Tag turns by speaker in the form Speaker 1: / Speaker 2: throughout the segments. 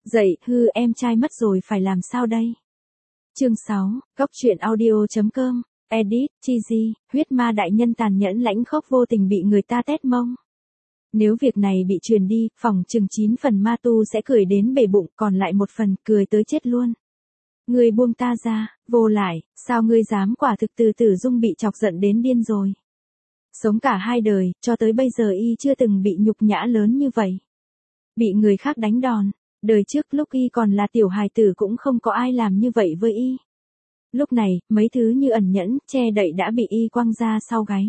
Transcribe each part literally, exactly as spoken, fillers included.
Speaker 1: Dậy, hư em trai mất rồi phải làm sao đây? Chương sáu, Góc truyện audio.com, edit, cheesy, huyết ma đại nhân tàn nhẫn lãnh khốc vô tình bị người ta tét mông. Nếu việc này bị truyền đi, phòng chừng chín phần ma tu sẽ cười đến bể bụng, còn lại một phần, cười tới chết luôn. Ngươi buông ta ra, vô lại, sao ngươi dám? Quả thực Từ Tử Dung bị chọc giận đến điên rồi. Sống cả hai đời, cho tới bây giờ y chưa từng bị nhục nhã lớn như vậy. Bị người khác đánh đòn, đời trước lúc y còn là tiểu hài tử cũng không có ai làm như vậy với y. Lúc này, mấy thứ như ẩn nhẫn, che đậy đã bị y quăng ra sau gáy.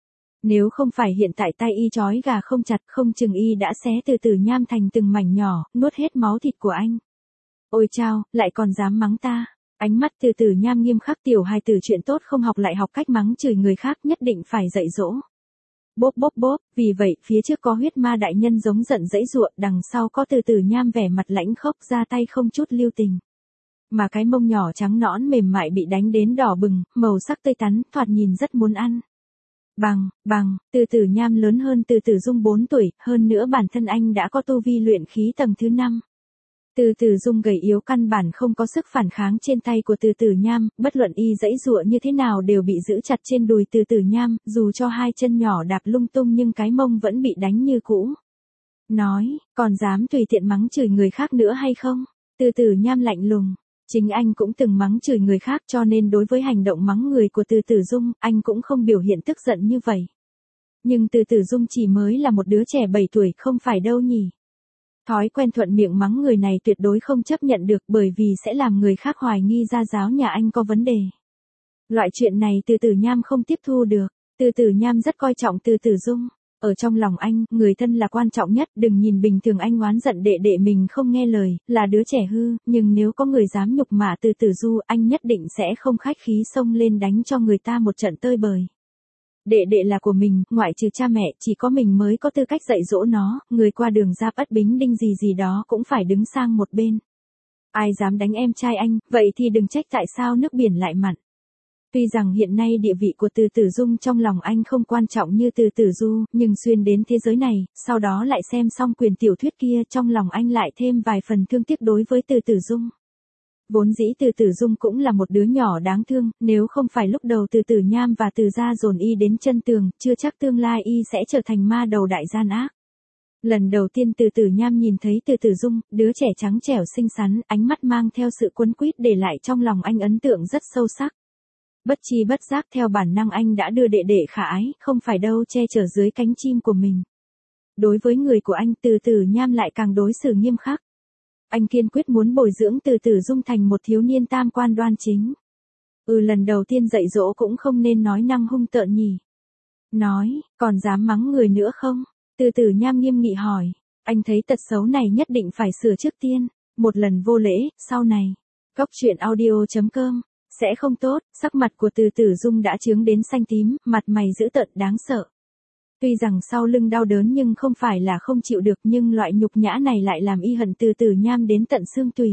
Speaker 1: Nếu không phải hiện tại tay y trói gà không chặt, không chừng y đã xé Từ Tử Nham thành từng mảnh nhỏ, nuốt hết máu thịt của anh. Ôi chao, lại còn dám mắng ta. Ánh mắt Từ Tử Nham nghiêm khắc, tiểu hài tử chuyện tốt không học lại học cách mắng chửi người khác, nhất định phải dạy dỗ. Bốp bốp bốp, vì vậy, phía trước có huyết ma đại nhân giống giận dãy giụa, đằng sau có Từ Tử Nham vẻ mặt lãnh khốc, ra tay không chút lưu tình. Mà cái mông nhỏ trắng nõn mềm mại bị đánh đến đỏ bừng, màu sắc tươi tắn, thoạt nhìn rất muốn ăn. Bằng, bằng, Từ Tử Nham lớn hơn Từ Tử Dung bốn tuổi, hơn nữa bản thân anh đã có tu vi luyện khí tầng thứ năm. Từ Tử Dung gầy yếu căn bản không có sức phản kháng trên tay của Từ Tử Nham, bất luận y dãy dụa như thế nào đều bị giữ chặt trên đùi Từ Tử Nham, dù cho hai chân nhỏ đạp lung tung nhưng cái mông vẫn bị đánh như cũ. Nói, còn dám tùy tiện mắng chửi người khác nữa hay không? Từ Tử Nham lạnh lùng. Chính anh cũng từng mắng chửi người khác, cho nên đối với hành động mắng người của Từ Tử Dung, anh cũng không biểu hiện tức giận như vậy. Nhưng Từ Tử Dung chỉ mới là một đứa trẻ bảy tuổi, không phải đâu nhỉ? Thói quen thuận miệng mắng người này tuyệt đối không chấp nhận được, bởi vì sẽ làm người khác hoài nghi gia giáo nhà anh có vấn đề. Loại chuyện này Từ Tử Nham không tiếp thu được. Từ Tử Nham rất coi trọng Từ Tử Dung. Ở trong lòng anh, người thân là quan trọng nhất, đừng nhìn bình thường anh oán giận đệ đệ mình không nghe lời, là đứa trẻ hư, nhưng nếu có người dám nhục mạ Từ Tử Du, anh nhất định sẽ không khách khí xông lên đánh cho người ta một trận tơi bời. Đệ đệ là của mình, ngoại trừ cha mẹ, chỉ có mình mới có tư cách dạy dỗ nó, người qua đường giáp ất bính đinh gì gì đó cũng phải đứng sang một bên. Ai dám đánh em trai anh, vậy thì đừng trách tại sao nước biển lại mặn. Tuy rằng hiện nay địa vị của Từ Tử Dung trong lòng anh không quan trọng như Từ Tử Du, nhưng xuyên đến thế giới này, sau đó lại xem xong quyển tiểu thuyết kia, trong lòng anh lại thêm vài phần thương tiếc đối với Từ Tử Dung. Vốn dĩ Từ Tử Dung cũng là một đứa nhỏ đáng thương, nếu không phải lúc đầu Từ Tử Nham và Từ gia dồn y đến chân tường, chưa chắc tương lai y sẽ trở thành ma đầu đại gian ác. Lần đầu tiên Từ Tử Nham nhìn thấy Từ Tử Dung, đứa trẻ trắng trẻo xinh xắn, ánh mắt mang theo sự quấn quýt để lại trong lòng anh ấn tượng rất sâu sắc. Bất chi bất giác theo bản năng anh đã đưa đệ đệ khả ái, không phải đâu che chở dưới cánh chim của mình. Đối với người của anh, Từ Tử Nham lại càng đối xử nghiêm khắc. Anh kiên quyết muốn bồi dưỡng Từ Tử Dung thành một thiếu niên tam quan đoan chính. Ừ, lần đầu tiên dạy dỗ cũng không nên nói năng hung tợn nhỉ. Nói, còn dám mắng người nữa không? Từ Tử Nham nghiêm nghị hỏi. Anh thấy tật xấu này nhất định phải sửa trước tiên. Một lần vô lễ, sau này. Góc truyện audio.com. Sẽ không tốt, sắc mặt của Từ Tử Dung đã chướng đến xanh tím, mặt mày dữ tợn đáng sợ. Tuy rằng sau lưng đau đớn nhưng không phải là không chịu được, nhưng loại nhục nhã này lại làm y hận Từ Tử Nham đến tận xương tủy.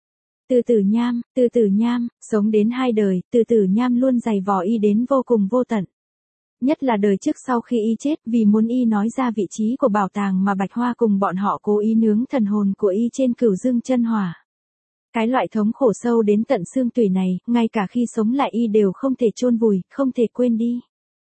Speaker 1: Từ Tử Nham, Từ Tử Nham, sống đến hai đời, Từ Tử Nham luôn giày vò y đến vô cùng vô tận. Nhất là đời trước sau khi y chết, vì muốn y nói ra vị trí của bảo tàng mà Bạch Hoa cùng bọn họ cố ý nướng thần hồn của y trên Cửu Dương chân hỏa. Cái loại thống khổ sâu đến tận xương tủy này, ngay cả khi sống lại y đều không thể chôn vùi, không thể quên đi.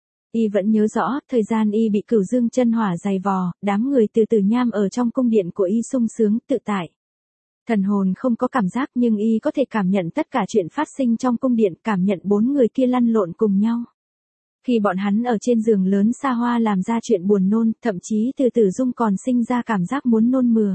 Speaker 1: Y vẫn nhớ rõ, thời gian y bị Cửu Dương chân hỏa giày vò, đám người Từ Tử Nham ở trong cung điện của y sung sướng, tự tại. Thần hồn không có cảm giác nhưng y có thể cảm nhận tất cả chuyện phát sinh trong cung điện, cảm nhận bốn người kia lăn lộn cùng nhau. Khi bọn hắn ở trên giường lớn xa hoa làm ra chuyện buồn nôn, thậm chí Từ Tử Dung còn sinh ra cảm giác muốn nôn mửa.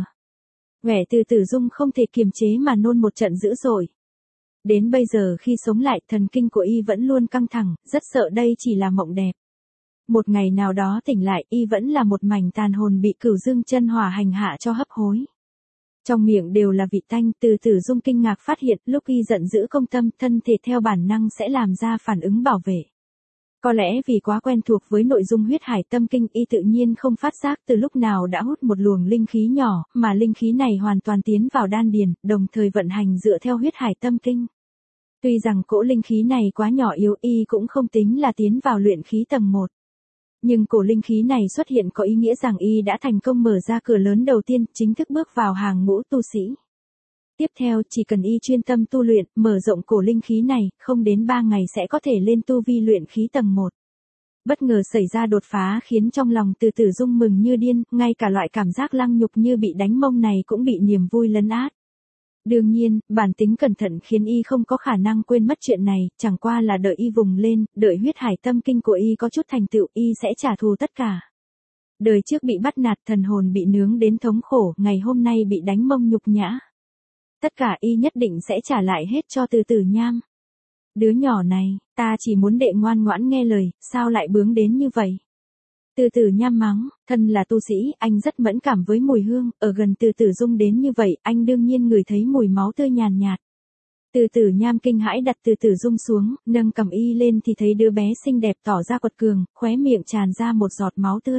Speaker 1: Vẻ Từ Tử Dung không thể kiềm chế mà nôn một trận dữ dội. Đến bây giờ khi sống lại, thần kinh của y vẫn luôn căng thẳng, rất sợ đây chỉ là mộng đẹp. Một ngày nào đó tỉnh lại, y vẫn là một mảnh tàn hồn bị Cửu Dương chân hỏa hành hạ cho hấp hối. Trong miệng đều là vị tanh, Từ Tử Dung kinh ngạc phát hiện, lúc y giận dữ công tâm, thân thể theo bản năng sẽ làm ra phản ứng bảo vệ. Có lẽ vì quá quen thuộc với nội dung huyết hải tâm kinh, y tự nhiên không phát giác từ lúc nào đã hút một luồng linh khí nhỏ, mà linh khí này hoàn toàn tiến vào đan điền, đồng thời vận hành dựa theo huyết hải tâm kinh. Tuy rằng cỗ linh khí này quá nhỏ yếu, y cũng không tính là tiến vào luyện khí tầng một. Nhưng cổ linh khí này xuất hiện có ý nghĩa rằng y đã thành công mở ra cửa lớn đầu tiên, chính thức bước vào hàng ngũ tu sĩ. Tiếp theo chỉ cần y chuyên tâm tu luyện, mở rộng cổ linh khí này, không đến ba ngày sẽ có thể lên tu vi luyện khí tầng một. Bất ngờ xảy ra đột phá khiến trong lòng Từ Tử Dung mừng như điên, ngay cả loại cảm giác lăng nhục như bị đánh mông này cũng bị niềm vui lấn át. Đương nhiên, bản tính cẩn thận khiến y không có khả năng quên mất chuyện này, chẳng qua là đợi y vùng lên, đợi huyết hải tâm kinh của y có chút thành tựu, y sẽ trả thù tất cả. Đời trước bị bắt nạt, thần hồn bị nướng đến thống khổ, ngày hôm nay bị đánh mông nhục nhã. Tất cả y nhất định sẽ trả lại hết cho Từ Tử Nham. Đứa nhỏ này, ta chỉ muốn đệ ngoan ngoãn nghe lời, sao lại bướng đến như vậy? Từ Tử Nham mắng, thân là tu sĩ, anh rất mẫn cảm với mùi hương, ở gần Từ Tử Dung đến như vậy, anh đương nhiên ngửi thấy mùi máu tươi nhàn nhạt. Từ Tử Nham kinh hãi đặt Từ Tử Dung xuống, nâng cầm y lên thì thấy đứa bé xinh đẹp tỏ ra quật cường, khóe miệng tràn ra một giọt máu tươi.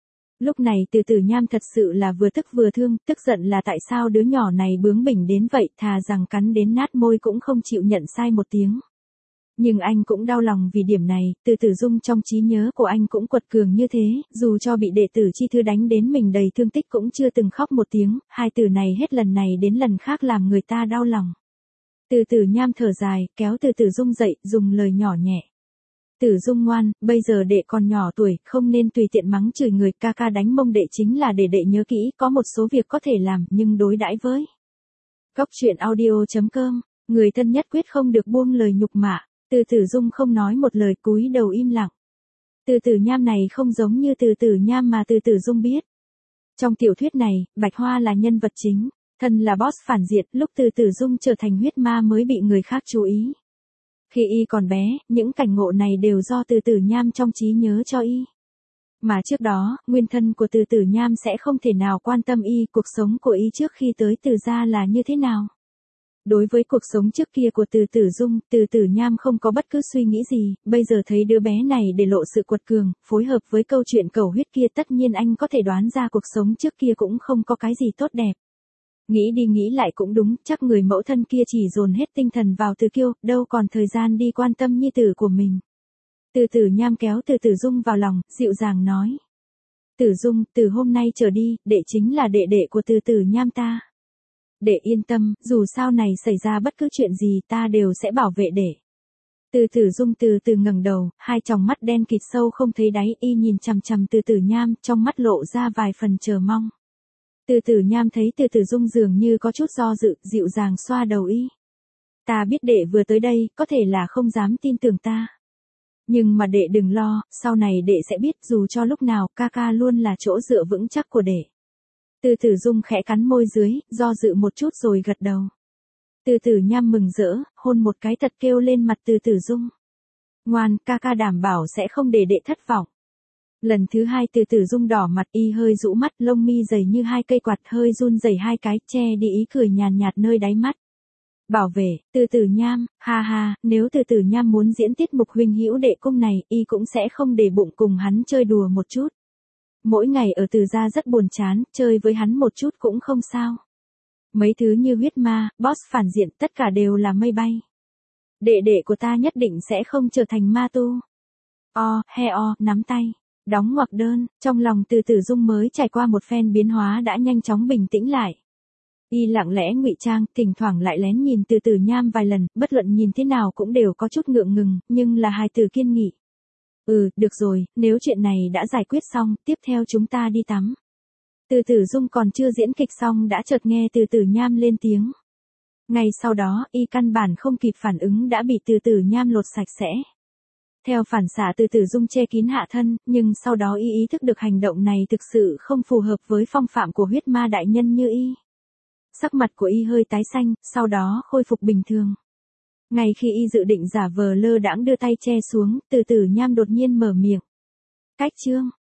Speaker 1: Lúc này Từ Tử Nham thật sự là vừa tức vừa thương, tức giận là tại sao đứa nhỏ này bướng bỉnh đến vậy, thà rằng cắn đến nát môi cũng không chịu nhận sai một tiếng. Nhưng anh cũng đau lòng vì điểm này, Từ Tử Dung trong trí nhớ của anh cũng quật cường như thế, dù cho bị đệ tử Chi Thư đánh đến mình đầy thương tích cũng chưa từng khóc một tiếng, hai từ này hết lần này đến lần khác làm người ta đau lòng. Từ Tử Nham thở dài, kéo Từ Tử Dung dậy, dùng lời nhỏ nhẹ. Tử Dung ngoan, bây giờ đệ còn nhỏ tuổi, không nên tùy tiện mắng chửi người, ca ca đánh mông đệ chính là để đệ nhớ kỹ, có một số việc có thể làm, nhưng đối đãi với. Góc truyện audio chấm com, người thân nhất quyết không được buông lời nhục mạ. Từ Tử Dung không nói một lời, cúi đầu im lặng. Từ Tử Nham này không giống như Từ Tử Nham mà Từ Tử Dung biết. Trong tiểu thuyết này, Bạch Hoa là nhân vật chính, thân là boss phản diện, lúc Từ Tử Dung trở thành huyết ma mới bị người khác chú ý. Khi y còn bé, những cảnh ngộ này đều do Từ Tử Nham trong trí nhớ cho y. Mà trước đó, nguyên thân của Từ Tử Nham sẽ không thể nào quan tâm y, cuộc sống của y trước khi tới Từ gia là như thế nào. Đối với cuộc sống trước kia của Từ Tử Dung, Từ Tử Nham không có bất cứ suy nghĩ gì, bây giờ thấy đứa bé này để lộ sự quật cường, phối hợp với câu chuyện cầu huyết kia, tất nhiên anh có thể đoán ra cuộc sống trước kia cũng không có cái gì tốt đẹp. Nghĩ đi nghĩ lại cũng đúng, chắc người mẫu thân kia chỉ dồn hết tinh thần vào Từ Kiêu, đâu còn thời gian đi quan tâm nhi tử của mình. Từ Tử Nham kéo Từ Tử Dung vào lòng, dịu dàng nói. Tử Dung, từ hôm nay trở đi, đệ chính là đệ đệ của Từ Tử Nham ta. Đệ yên tâm, dù sau này xảy ra bất cứ chuyện gì ta đều sẽ bảo vệ đệ. Từ Tử Dung từ từ ngẩng đầu, hai tròng mắt đen kịt sâu không thấy đáy, y nhìn chằm chằm Từ Tử Nham, trong mắt lộ ra vài phần chờ mong. Từ Tử Nham thấy Từ Tử Dung dường như có chút do dự, dịu dàng xoa đầu y. Ta biết đệ vừa tới đây, có thể là không dám tin tưởng ta. Nhưng mà đệ đừng lo, sau này đệ sẽ biết dù cho lúc nào, ca ca luôn là chỗ dựa vững chắc của đệ. Từ Tử Dung khẽ cắn môi dưới, do dự một chút rồi gật đầu. Từ Tử Nham mừng rỡ, hôn một cái thật kêu lên mặt Từ Tử Dung. Ngoan, ca ca đảm bảo sẽ không để đệ thất vọng. Lần thứ hai Từ Tử Dung đỏ mặt, y hơi rũ mắt, lông mi dày như hai cây quạt, hơi run rẩy hai cái, che đi ý cười nhàn nhạt nơi đáy mắt. Bảo vệ, Từ Tử Nham, ha ha, nếu Từ Tử Nham muốn diễn tiết mục huynh hữu đệ cung này, y cũng sẽ không để bụng cùng hắn chơi đùa một chút. Mỗi ngày ở Từ gia rất buồn chán, chơi với hắn một chút cũng không sao. Mấy thứ như huyết ma, boss phản diện, tất cả đều là mây bay. Đệ đệ của ta nhất định sẽ không trở thành ma tu. O, he o, nắm tay. Đóng ngoặc đơn, trong lòng Từ Tử Dung mới trải qua một phen biến hóa đã nhanh chóng bình tĩnh lại. Y lặng lẽ ngụy trang, thỉnh thoảng lại lén nhìn Từ Tử Nham vài lần, bất luận nhìn thế nào cũng đều có chút ngượng ngùng, nhưng là hài tử kiên nghị. Ừ, được rồi, nếu chuyện này đã giải quyết xong, tiếp theo chúng ta đi tắm. Từ Tử Dung còn chưa diễn kịch xong đã chợt nghe Từ Tử Nham lên tiếng. Ngay sau đó, y căn bản không kịp phản ứng đã bị Từ Tử Nham lột sạch sẽ. Theo phản xạ Từ Tử Dung che kín hạ thân, nhưng sau đó y ý thức được hành động này thực sự không phù hợp với phong phạm của huyết ma đại nhân như y. Sắc mặt của y hơi tái xanh, sau đó khôi phục bình thường. Ngay khi y dự định giả vờ lơ đãng đưa tay che xuống, Từ Tử Nham đột nhiên mở miệng. Cách chương,